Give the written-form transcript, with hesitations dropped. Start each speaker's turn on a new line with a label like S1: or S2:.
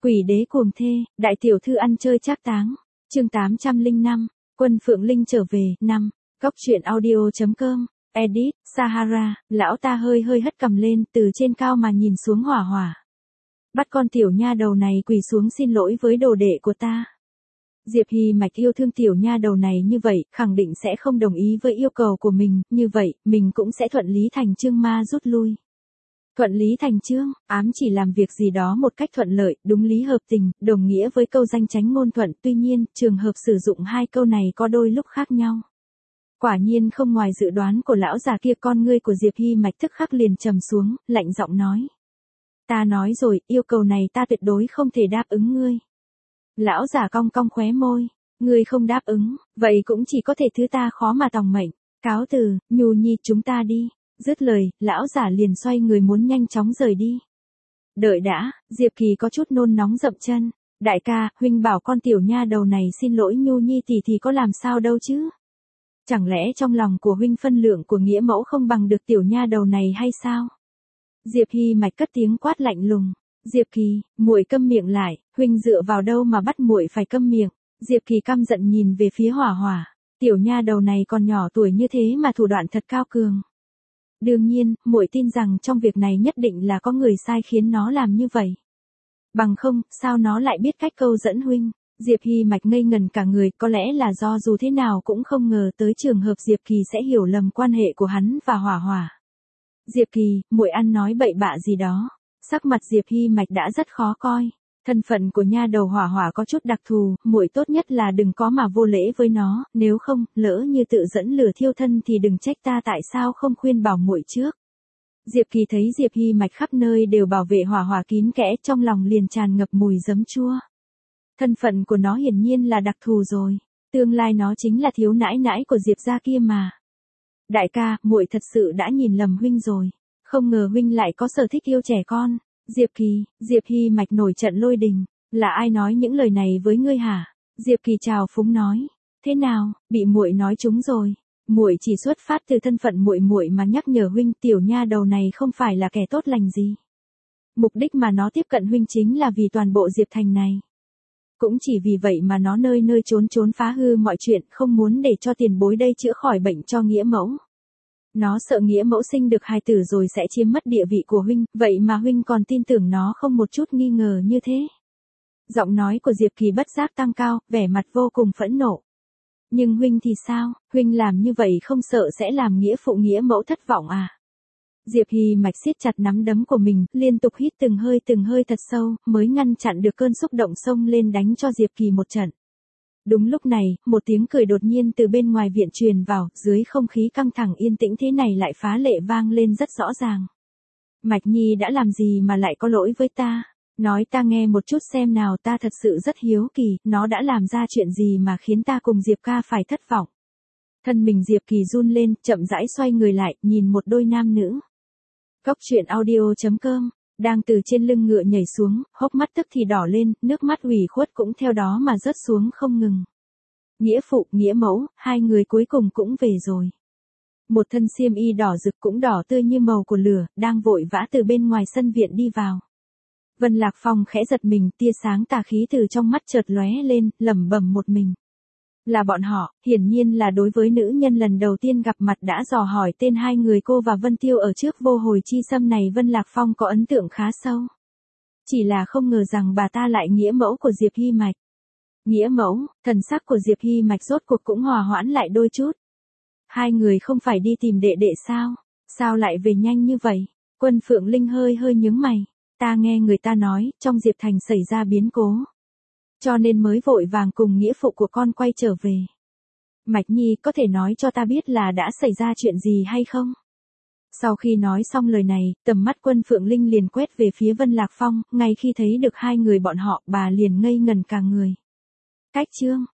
S1: Quỷ đế cuồng thê, đại tiểu thư ăn chơi trác táng. Chương 805, Quân Phượng Linh trở về, 5. Góc truyện audio.com, edit, Sahara, lão ta hơi hất cầm lên, từ trên cao mà nhìn xuống Hỏa Hỏa. Bắt con tiểu nha đầu này quỳ xuống xin lỗi với đồ đệ của ta. Diệp Hy Mạch yêu thương tiểu nha đầu này như vậy, khẳng định sẽ không đồng ý với yêu cầu của mình, như vậy, mình cũng sẽ thuận lý thành chương ma rút lui. Thuận lý thành chương, ám chỉ làm việc gì đó một cách thuận lợi, đúng lý hợp tình, đồng nghĩa với câu danh chánh ngôn thuận, tuy nhiên, trường hợp sử dụng hai câu này có đôi lúc khác nhau. Quả nhiên không ngoài dự đoán của lão già kia, con ngươi của Diệp Hy Mạch tức khắc liền trầm xuống, lạnh giọng nói. Ta nói rồi, yêu cầu này ta tuyệt đối không thể đáp ứng ngươi. Lão già cong cong khóe môi, ngươi không đáp ứng, vậy cũng chỉ có thể thứ ta khó mà tòng mệnh, cáo từ, Nhu Nhi chúng ta đi. Dứt lời, lão giả liền xoay người muốn nhanh chóng rời đi. Đợi đã, Diệp Kỳ có chút nôn nóng dậm chân. Đại ca, huynh bảo con tiểu nha đầu này xin lỗi Nhu Nhi thì có làm sao đâu chứ? Chẳng lẽ trong lòng của huynh phân lượng của nghĩa mẫu không bằng được tiểu nha đầu này hay sao? Diệp Hy Mạch cất tiếng quát lạnh lùng. Diệp Kỳ, muội câm miệng lại, huynh dựa vào đâu mà bắt muội phải câm miệng? Diệp Kỳ căm giận nhìn về phía Hỏa Hỏa. Tiểu nha đầu này còn nhỏ tuổi như thế mà thủ đoạn thật cao cường. Đương nhiên, muội tin rằng trong việc này nhất định là có người sai khiến nó làm như vậy. Bằng không, sao nó lại biết cách câu dẫn huynh? Diệp Hy Mạch ngây ngần cả người, có lẽ là do dù thế nào cũng không ngờ tới trường hợp Diệp Kỳ sẽ hiểu lầm quan hệ của hắn và Hỏa Hỏa. Diệp Kỳ, muội ăn nói bậy bạ gì đó? Sắc mặt Diệp Hy Mạch đã rất khó coi. Thân phận của nha đầu Hỏa Hỏa có chút đặc thù, muội tốt nhất là đừng có mà vô lễ với nó, nếu không, lỡ như tự dẫn lửa thiêu thân thì đừng trách ta tại sao không khuyên bảo muội trước. Diệp Kỳ thấy Diệp Hy Mạch khắp nơi đều bảo vệ Hỏa Hỏa kín kẽ, trong lòng liền tràn ngập mùi giấm chua. Thân phận của nó hiển nhiên là đặc thù rồi, tương lai nó chính là thiếu nãi nãi của Diệp gia kia mà. Đại ca, muội thật sự đã nhìn lầm huynh rồi, không ngờ huynh lại có sở thích yêu trẻ con. Diệp Kỳ, Diệp Hy Mạch nổi trận lôi đình, là ai nói những lời này với ngươi hả? Diệp Kỳ chào phúng nói, thế nào, bị muội nói trúng rồi, muội chỉ xuất phát từ thân phận muội mà nhắc nhở huynh, tiểu nha đầu này không phải là kẻ tốt lành gì. Mục đích mà nó tiếp cận huynh chính là vì toàn bộ Diệp Thành này. Cũng chỉ vì vậy mà nó nơi trốn phá hư mọi chuyện, không muốn để cho tiền bối đây chữa khỏi bệnh cho nghĩa mẫu. Nó sợ nghĩa mẫu sinh được hài tử rồi sẽ chiếm mất địa vị của huynh, vậy mà huynh còn tin tưởng nó không một chút nghi ngờ như thế. Giọng nói của Diệp Kỳ bất giác tăng cao, vẻ mặt vô cùng phẫn nộ. Nhưng huynh thì sao, huynh làm như vậy không sợ sẽ làm nghĩa phụ nghĩa mẫu thất vọng à? Diệp Hy Mạch siết chặt nắm đấm của mình, liên tục hít từng hơi thật sâu, mới ngăn chặn được cơn xúc động xông lên đánh cho Diệp Kỳ một trận. Đúng lúc này, một tiếng cười đột nhiên từ bên ngoài viện truyền vào, dưới không khí căng thẳng yên tĩnh thế này lại phá lệ vang lên rất rõ ràng. Mạch Nhi đã làm gì mà lại có lỗi với ta? Nói ta nghe một chút xem nào, ta thật sự rất hiếu kỳ, nó đã làm ra chuyện gì mà khiến ta cùng Diệp ca phải thất vọng. Thân mình Diệp Kỳ run lên, chậm rãi xoay người lại, nhìn một đôi nam nữ. Góc truyện audio.com, đang từ trên lưng ngựa nhảy xuống, hốc mắt tức thì đỏ lên, nước mắt ủy khuất cũng theo đó mà rớt xuống không ngừng. Nghĩa phụ, nghĩa mẫu, hai người cuối cùng cũng về rồi. Một thân xiêm y đỏ rực cũng đỏ tươi như màu của lửa, đang vội vã từ bên ngoài sân viện đi vào. Vân Lạc Phong khẽ giật mình, tia sáng tà khí từ trong mắt chợt lóe lên, lẩm bẩm một mình. Là bọn họ, hiển nhiên là đối với nữ nhân lần đầu tiên gặp mặt đã dò hỏi tên hai người cô và Vân Tiêu ở trước vô hồi chi xâm này, Vân Lạc Phong có ấn tượng khá sâu. Chỉ là không ngờ rằng bà ta lại nghĩa mẫu của Diệp Hy Mạch. Nghĩa mẫu, thần sắc của Diệp Hy Mạch rốt cuộc cũng hòa hoãn lại đôi chút. Hai người không phải đi tìm đệ đệ sao? Sao lại về nhanh như vậy? Quân Phượng Linh hơi nhướng mày. Ta nghe người ta nói, trong Diệp Thành xảy ra biến cố. Cho nên mới vội vàng cùng nghĩa phụ của con quay trở về. Mạch Nhi có thể nói cho ta biết là đã xảy ra chuyện gì hay không? Sau khi nói xong lời này, tầm mắt Quân Phượng Linh liền quét về phía Vân Lạc Phong, ngay khi thấy được hai người bọn họ, bà liền ngây ngần cả người. Cách chương,